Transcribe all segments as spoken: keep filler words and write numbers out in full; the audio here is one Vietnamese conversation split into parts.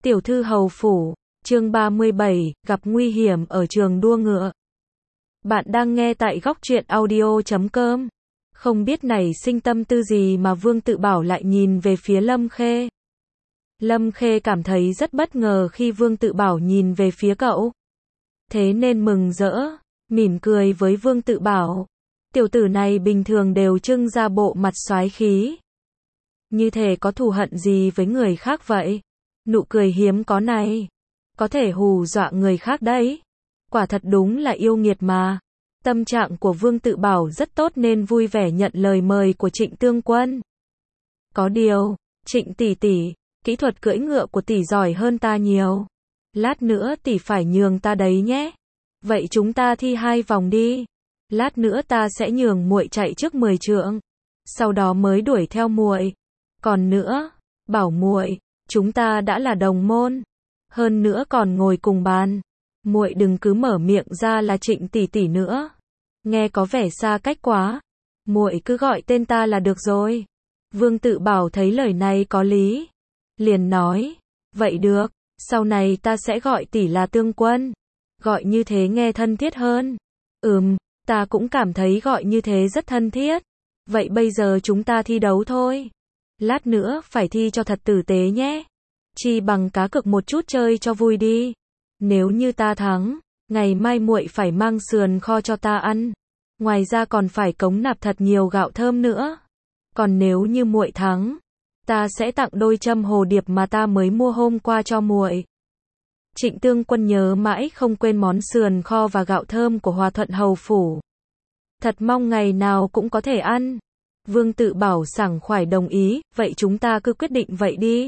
Tiểu thư hầu phủ, chương ba mươi bảy, gặp nguy hiểm ở trường đua ngựa. Bạn đang nghe tại góc truyện audio chấm com. Không biết nảy sinh tâm tư gì mà Vương Tự Bảo lại nhìn về phía Lâm Khê. Lâm Khê cảm thấy rất bất ngờ khi Vương Tự Bảo nhìn về phía cậu. Thế nên mừng rỡ, mỉm cười với Vương Tự Bảo. Tiểu tử này bình thường đều trưng ra bộ mặt soái khí. Như thể có thù hận gì với người khác vậy. Nụ cười hiếm có này, có thể hù dọa người khác đấy. Quả thật đúng là yêu nghiệt mà. Tâm trạng của Vương Tự Bảo rất tốt nên vui vẻ nhận lời mời của Trịnh Tương Quân. Có điều, Trịnh tỷ tỷ, kỹ thuật cưỡi ngựa của tỷ giỏi hơn ta nhiều. Lát nữa tỷ phải nhường ta đấy nhé. Vậy chúng ta thi hai vòng đi. Lát nữa ta sẽ nhường muội chạy trước mười trượng, sau đó mới đuổi theo muội. Còn nữa, bảo muội, chúng ta đã là đồng môn, hơn nữa còn ngồi cùng bàn. Muội đừng cứ mở miệng ra là Trịnh tỷ tỷ nữa, nghe có vẻ xa cách quá. Muội cứ gọi tên ta là được rồi. Vương Tự Bảo thấy lời này có lý, liền nói, vậy được, sau này ta sẽ gọi tỷ là Tương Quân. Gọi như thế nghe thân thiết hơn. Ừm, ta cũng cảm thấy gọi như thế rất thân thiết. Vậy bây giờ chúng ta thi đấu thôi. Lát nữa phải thi cho thật tử tế nhé. Chi bằng cá cược một chút chơi cho vui đi. Nếu như ta thắng, ngày mai muội phải mang sườn kho cho ta ăn. Ngoài ra còn phải cống nạp thật nhiều gạo thơm nữa. Còn nếu như muội thắng, ta sẽ tặng đôi châm hồ điệp mà ta mới mua hôm qua cho muội. Trịnh Tương Quân nhớ mãi không quên món sườn kho và gạo thơm của Hòa Thuận hầu phủ. Thật mong ngày nào cũng có thể ăn. Vương Tự Bảo sảng khoái đồng ý, vậy chúng ta cứ quyết định vậy đi.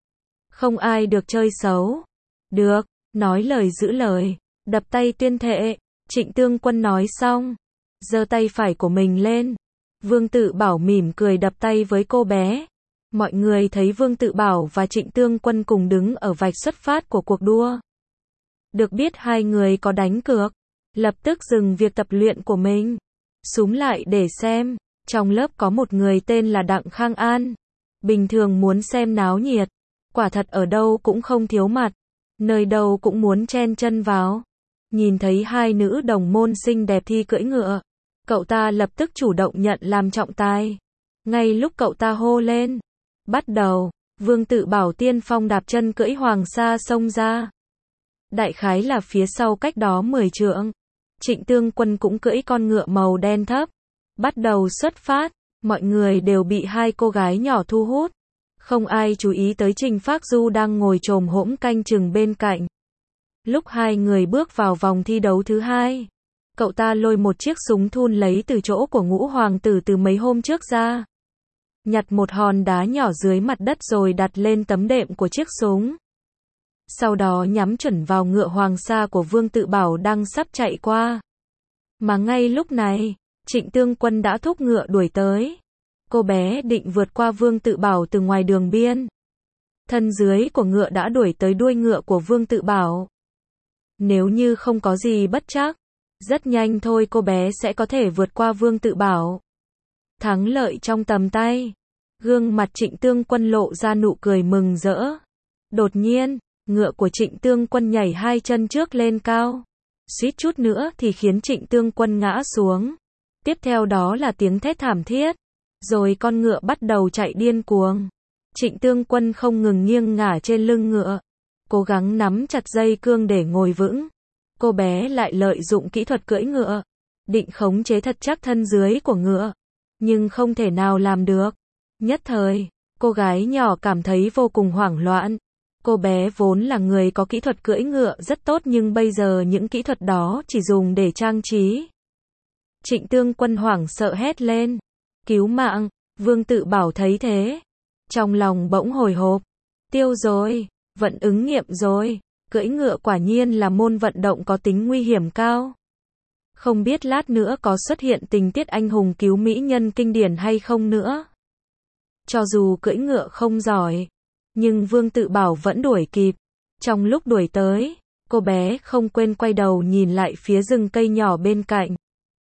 Không ai được chơi xấu. Được, nói lời giữ lời, đập tay tuyên thệ. Trịnh Tương Quân nói xong, giơ tay phải của mình lên. Vương Tự Bảo mỉm cười đập tay với cô bé. Mọi người thấy Vương Tự Bảo và Trịnh Tương Quân cùng đứng ở vạch xuất phát của cuộc đua. Được biết hai người có đánh cược, lập tức dừng việc tập luyện của mình, xúm lại để xem. Trong lớp có một người tên là Đặng Khang An, bình thường muốn xem náo nhiệt, quả thật ở đâu cũng không thiếu mặt, nơi đâu cũng muốn chen chân vào. Nhìn thấy hai nữ đồng môn xinh đẹp thi cưỡi ngựa, cậu ta lập tức chủ động nhận làm trọng tài. Ngay lúc cậu ta hô lên, bắt đầu, Vương Tự Bảo tiên phong đạp chân cưỡi hoàng sa xông ra. Đại khái là phía sau cách đó mười trượng. Trịnh Tương Quân cũng cưỡi con ngựa màu đen thấp. Bắt đầu xuất phát, mọi người đều bị hai cô gái nhỏ thu hút. Không ai chú ý tới Trình Phác Du đang ngồi chồm hổm canh chừng bên cạnh. Lúc hai người bước vào vòng thi đấu thứ hai, cậu ta lôi một chiếc súng thun lấy từ chỗ của Ngũ hoàng tử từ mấy hôm trước ra. Nhặt một hòn đá nhỏ dưới mặt đất rồi đặt lên tấm đệm của chiếc súng. Sau đó nhắm chuẩn vào ngựa hoàng sa của Vương Tự Bảo đang sắp chạy qua. Mà ngay lúc này, Trịnh Tương Quân đã thúc ngựa đuổi tới. Cô bé định vượt qua Vương Tự Bảo từ ngoài đường biên. Thân dưới của ngựa đã đuổi tới đuôi ngựa của Vương Tự Bảo. Nếu như không có gì bất trắc, rất nhanh thôi cô bé sẽ có thể vượt qua Vương Tự Bảo. Thắng lợi trong tầm tay. Gương mặt Trịnh Tương Quân lộ ra nụ cười mừng rỡ. Đột nhiên, ngựa của Trịnh Tương Quân nhảy hai chân trước lên cao. Suýt chút nữa thì khiến Trịnh Tương Quân ngã xuống. Tiếp theo đó là tiếng thét thảm thiết. Rồi con ngựa bắt đầu chạy điên cuồng. Trịnh Tương Quân không ngừng nghiêng ngả trên lưng ngựa, cố gắng nắm chặt dây cương để ngồi vững. Cô bé lại lợi dụng kỹ thuật cưỡi ngựa, định khống chế thật chắc thân dưới của ngựa. Nhưng không thể nào làm được. Nhất thời, cô gái nhỏ cảm thấy vô cùng hoảng loạn. Cô bé vốn là người có kỹ thuật cưỡi ngựa rất tốt nhưng bây giờ những kỹ thuật đó chỉ dùng để trang trí. Trịnh Tương Quân hoảng sợ hét lên, cứu mạng. Vương Tự Bảo thấy thế, trong lòng bỗng hồi hộp. Tiêu rồi, vận ứng nghiệm rồi, cưỡi ngựa quả nhiên là môn vận động có tính nguy hiểm cao. Không biết lát nữa có xuất hiện tình tiết anh hùng cứu mỹ nhân kinh điển hay không nữa. Cho dù cưỡi ngựa không giỏi, nhưng Vương Tự Bảo vẫn đuổi kịp. Trong lúc đuổi tới, cô bé không quên quay đầu nhìn lại phía rừng cây nhỏ bên cạnh.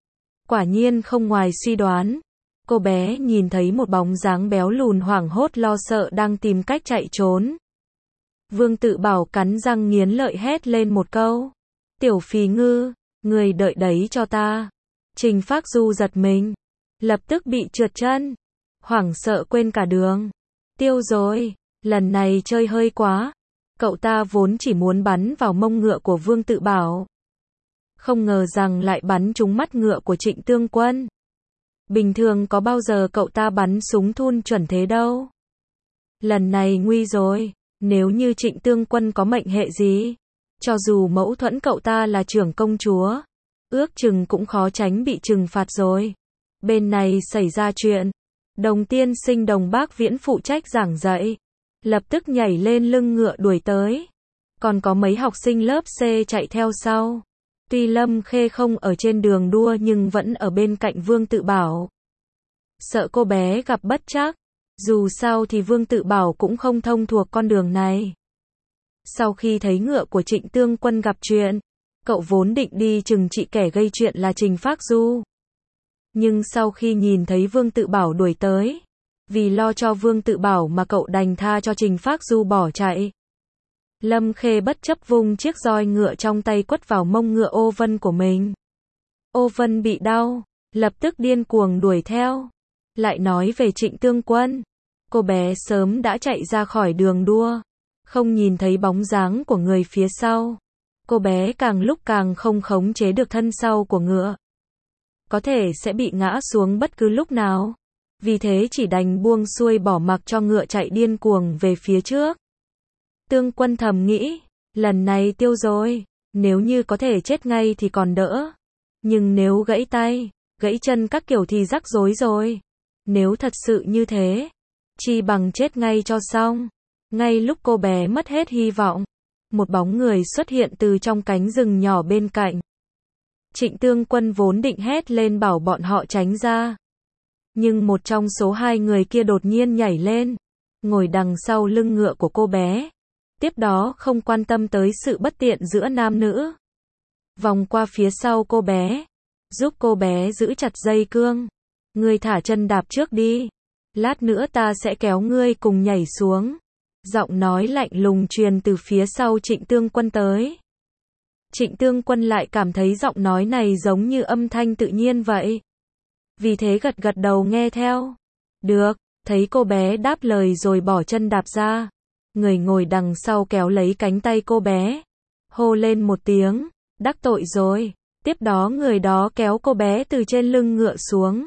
Quả nhiên không ngoài suy đoán, cô bé nhìn thấy một bóng dáng béo lùn hoảng hốt lo sợ đang tìm cách chạy trốn. Vương Tự Bảo cắn răng nghiến lợi hét lên một câu. Tiểu phì ngư, người đợi đấy cho ta. Trình Phác Du giật mình, lập tức bị trượt chân, hoảng sợ quên cả đường. Tiêu rồi, lần này chơi hơi quá. Cậu ta vốn chỉ muốn bắn vào mông ngựa của Vương Tự Bảo, không ngờ rằng lại bắn trúng mắt ngựa của Trịnh Tương Quân. Bình thường có bao giờ cậu ta bắn súng thun chuẩn thế đâu. Lần này nguy rồi, nếu như Trịnh Tương Quân có mệnh hệ gì, cho dù mẫu thuẫn cậu ta là trưởng công chúa, ước chừng cũng khó tránh bị trừng phạt rồi. Bên này xảy ra chuyện, Đồng tiên sinh Đồng Bác Viễn phụ trách giảng dạy, lập tức nhảy lên lưng ngựa đuổi tới. Còn có mấy học sinh lớp C chạy theo sau. Tuy Lâm Khê không ở trên đường đua nhưng vẫn ở bên cạnh Vương Tự Bảo. Sợ cô bé gặp bất trắc, dù sao thì Vương Tự Bảo cũng không thông thuộc con đường này. Sau khi thấy ngựa của Trịnh Tương Quân gặp chuyện, cậu vốn định đi trừng trị kẻ gây chuyện là Trình Phác Du. Nhưng sau khi nhìn thấy Vương Tự Bảo đuổi tới, vì lo cho Vương Tự Bảo mà cậu đành tha cho Trình Phác Du bỏ chạy. Lâm Khê bất chấp vung chiếc roi ngựa trong tay quất vào mông ngựa Ô Vân của mình. Ô Vân bị đau, lập tức điên cuồng đuổi theo. Lại nói về Trịnh Tương Quân, cô bé sớm đã chạy ra khỏi đường đua, không nhìn thấy bóng dáng của người phía sau. Cô bé càng lúc càng không khống chế được thân sau của ngựa, có thể sẽ bị ngã xuống bất cứ lúc nào. Vì thế chỉ đành buông xuôi bỏ mặc cho ngựa chạy điên cuồng về phía trước. Tương Quân thầm nghĩ, lần này tiêu rồi, nếu như có thể chết ngay thì còn đỡ. Nhưng nếu gãy tay, gãy chân các kiểu thì rắc rối rồi. Nếu thật sự như thế, chi bằng chết ngay cho xong. Ngay lúc cô bé mất hết hy vọng, một bóng người xuất hiện từ trong cánh rừng nhỏ bên cạnh. Trịnh Tương Quân vốn định hét lên bảo bọn họ tránh ra. Nhưng một trong số hai người kia đột nhiên nhảy lên, ngồi đằng sau lưng ngựa của cô bé. Tiếp đó không quan tâm tới sự bất tiện giữa nam nữ. Vòng qua phía sau cô bé, giúp cô bé giữ chặt dây cương. Ngươi thả chân đạp trước đi, lát nữa ta sẽ kéo ngươi cùng nhảy xuống. Giọng nói lạnh lùng truyền từ phía sau Trịnh Tương Quân tới. Trịnh Tương Quân lại cảm thấy giọng nói này giống như âm thanh tự nhiên vậy. Vì thế gật gật đầu nghe theo. Được, thấy cô bé đáp lời rồi bỏ chân đạp ra. Người ngồi đằng sau kéo lấy cánh tay cô bé, hô lên một tiếng, đắc tội rồi. Tiếp đó người đó kéo cô bé từ trên lưng ngựa xuống.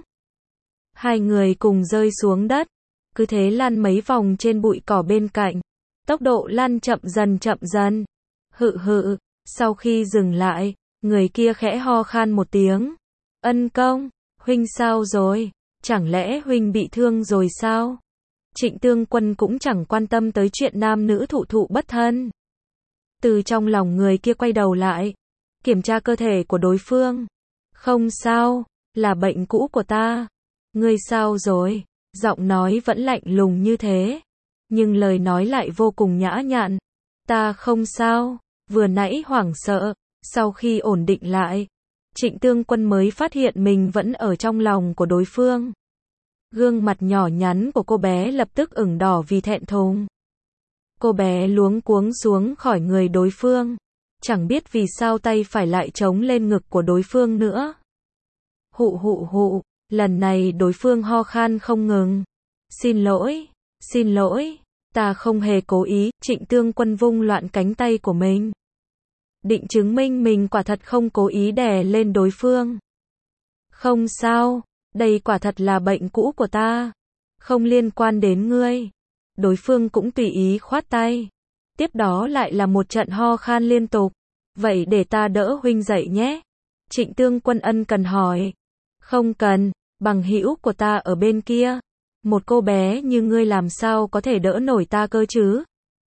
Hai người cùng rơi xuống đất, cứ thế lăn mấy vòng trên bụi cỏ bên cạnh. Tốc độ lăn chậm dần chậm dần. Hự hự, sau khi dừng lại, người kia khẽ ho khan một tiếng. Ân Công, huynh sao rồi? Chẳng lẽ huynh bị thương rồi sao? Trịnh Tương Quân cũng chẳng quan tâm tới chuyện nam nữ thụ thụ bất thân. Từ trong lòng người kia quay đầu lại, kiểm tra cơ thể của đối phương. Không sao, là bệnh cũ của ta. Ngươi sao rồi? Giọng nói vẫn lạnh lùng như thế, nhưng lời nói lại vô cùng nhã nhặn. Ta không sao, vừa nãy hoảng sợ, sau khi ổn định lại, Trịnh Tương Quân mới phát hiện mình vẫn ở trong lòng của đối phương. Gương mặt nhỏ nhắn của cô bé lập tức ửng đỏ vì thẹn thùng. Cô bé luống cuống xuống khỏi người đối phương, chẳng biết vì sao tay phải lại chống lên ngực của đối phương nữa. Hụ hụ hụ, lần này đối phương ho khan không ngừng. Xin lỗi, xin lỗi, ta không hề cố ý. Trịnh Tương Quân vung loạn cánh tay của mình, định chứng minh mình quả thật không cố ý đè lên đối phương. Không sao, đây quả thật là bệnh cũ của ta, không liên quan đến ngươi. Đối phương cũng tùy ý khoát tay. Tiếp đó lại là một trận ho khan liên tục. Vậy để ta đỡ huynh dậy nhé. Trịnh Tương Quân ân cần hỏi. Không cần, bằng hữu của ta ở bên kia. Một cô bé như ngươi làm sao có thể đỡ nổi ta cơ chứ?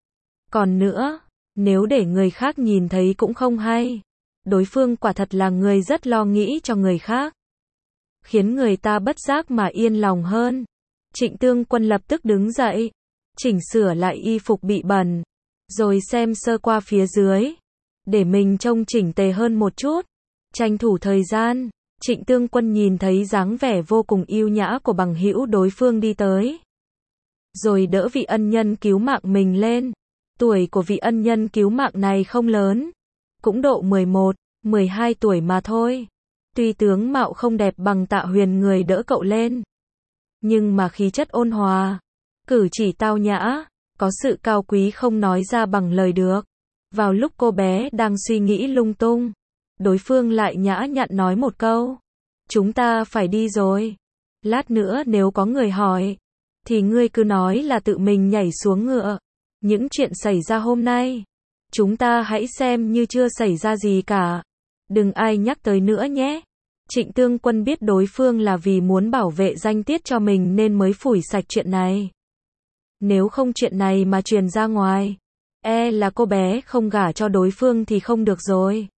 Còn nữa, nếu để người khác nhìn thấy cũng không hay. Đối phương quả thật là người rất lo nghĩ cho người khác, khiến người ta bất giác mà yên lòng hơn. Trịnh Tương Quân lập tức đứng dậy, chỉnh sửa lại y phục bị bẩn, rồi xem sơ qua phía dưới, để mình trông chỉnh tề hơn một chút. Tranh thủ thời gian, Trịnh Tương Quân nhìn thấy dáng vẻ vô cùng yêu nhã của bằng hữu đối phương đi tới, rồi đỡ vị ân nhân cứu mạng mình lên. Tuổi của vị ân nhân cứu mạng này không lớn, cũng độ mười một, mười hai tuổi mà thôi. Tuy tướng mạo không đẹp bằng Tạ Huyền người đỡ cậu lên, nhưng mà khí chất ôn hòa, cử chỉ tao nhã, có sự cao quý không nói ra bằng lời được. Vào lúc cô bé đang suy nghĩ lung tung, đối phương lại nhã nhặn nói một câu. Chúng ta phải đi rồi. Lát nữa nếu có người hỏi, thì ngươi cứ nói là tự mình nhảy xuống ngựa. Những chuyện xảy ra hôm nay, chúng ta hãy xem như chưa xảy ra gì cả. Đừng ai nhắc tới nữa nhé. Trịnh Tương Quân biết đối phương là vì muốn bảo vệ danh tiết cho mình nên mới phủi sạch chuyện này. Nếu không chuyện này mà truyền ra ngoài, e là cô bé không gả cho đối phương thì không được rồi.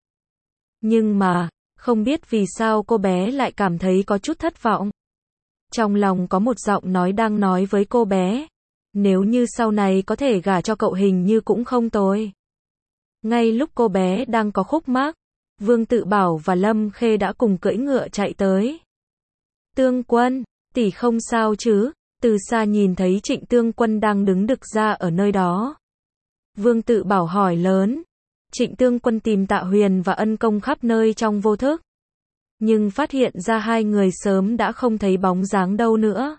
Nhưng mà, không biết vì sao cô bé lại cảm thấy có chút thất vọng. Trong lòng có một giọng nói đang nói với cô bé, nếu như sau này có thể gả cho cậu hình như cũng không tồi. Ngay lúc cô bé đang có khúc mắc, Vương Tự Bảo và Lâm Khê đã cùng cưỡi ngựa chạy tới. Tương Quân, tỷ không sao chứ? Từ xa nhìn thấy Trịnh Tương Quân đang đứng đực ra ở nơi đó. Vương Tự Bảo hỏi lớn. Trịnh Tương Quân tìm Tạ Huyền và Ân Công khắp nơi trong vô thức, nhưng phát hiện ra hai người sớm đã không thấy bóng dáng đâu nữa.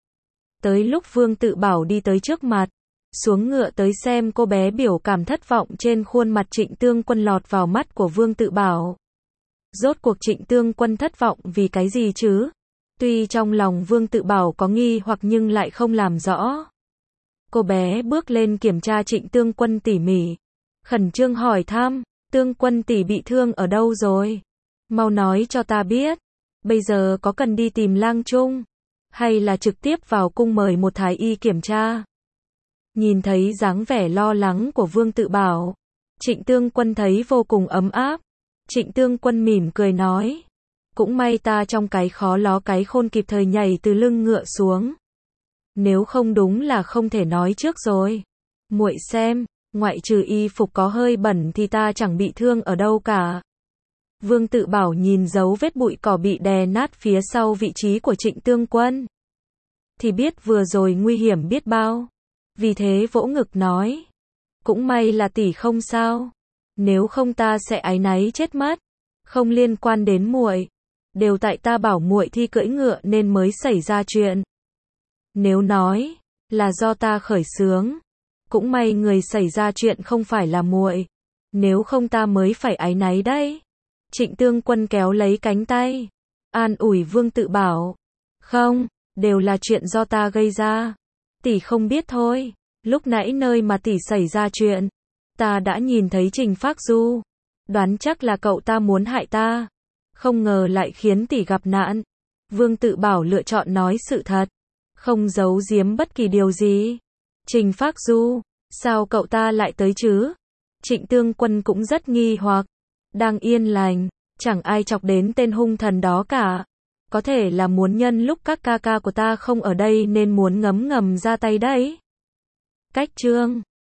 Tới lúc Vương Tự Bảo đi tới trước mặt, xuống ngựa tới xem cô bé, biểu cảm thất vọng trên khuôn mặt Trịnh Tương Quân lọt vào mắt của Vương Tự Bảo. Rốt cuộc Trịnh Tương Quân thất vọng vì cái gì chứ? Tuy trong lòng Vương Tự Bảo có nghi hoặc nhưng lại không làm rõ. Cô bé bước lên kiểm tra Trịnh Tương Quân tỉ mỉ, khẩn trương hỏi thăm, Tương Quân tỷ bị thương ở đâu rồi? Mau nói cho ta biết, bây giờ có cần đi tìm Lang Trung, hay là trực tiếp vào cung mời một thái y kiểm tra? Nhìn thấy dáng vẻ lo lắng của Vương Tự Bảo, Trịnh Tương Quân thấy vô cùng ấm áp. Trịnh Tương Quân mỉm cười nói, cũng may ta trong cái khó ló cái khôn kịp thời nhảy từ lưng ngựa xuống. Nếu không đúng là không thể nói trước rồi. Muội xem, ngoại trừ y phục có hơi bẩn thì ta chẳng bị thương ở đâu cả. Vương Tự Bảo nhìn dấu vết bụi cỏ bị đè nát phía sau vị trí của Trịnh Tương Quân, thì biết vừa rồi nguy hiểm biết bao. Vì thế vỗ ngực nói, cũng may là tỷ không sao, nếu không ta sẽ áy náy chết mất. Không liên quan đến muội, đều tại ta bảo muội thi cưỡi ngựa nên mới xảy ra chuyện. Nếu nói là do ta khởi xướng, cũng may người xảy ra chuyện không phải là muội, nếu không ta mới phải áy náy đấy. Trịnh Tương Quân kéo lấy cánh tay, an ủi Vương Tự Bảo, không, đều là chuyện do ta gây ra. Tỷ không biết thôi, lúc nãy nơi mà tỷ xảy ra chuyện, ta đã nhìn thấy Trình Phác Du, đoán chắc là cậu ta muốn hại ta, không ngờ lại khiến tỷ gặp nạn. Vương Tự Bảo lựa chọn nói sự thật, không giấu giếm bất kỳ điều gì. Trình Phác Du, sao cậu ta lại tới chứ? Trịnh Tương Quân cũng rất nghi hoặc, đang yên lành, chẳng ai chọc đến tên hung thần đó cả. Có thể là muốn nhân lúc các ca ca của ta không ở đây nên muốn ngấm ngầm ra tay đấy. Cách chương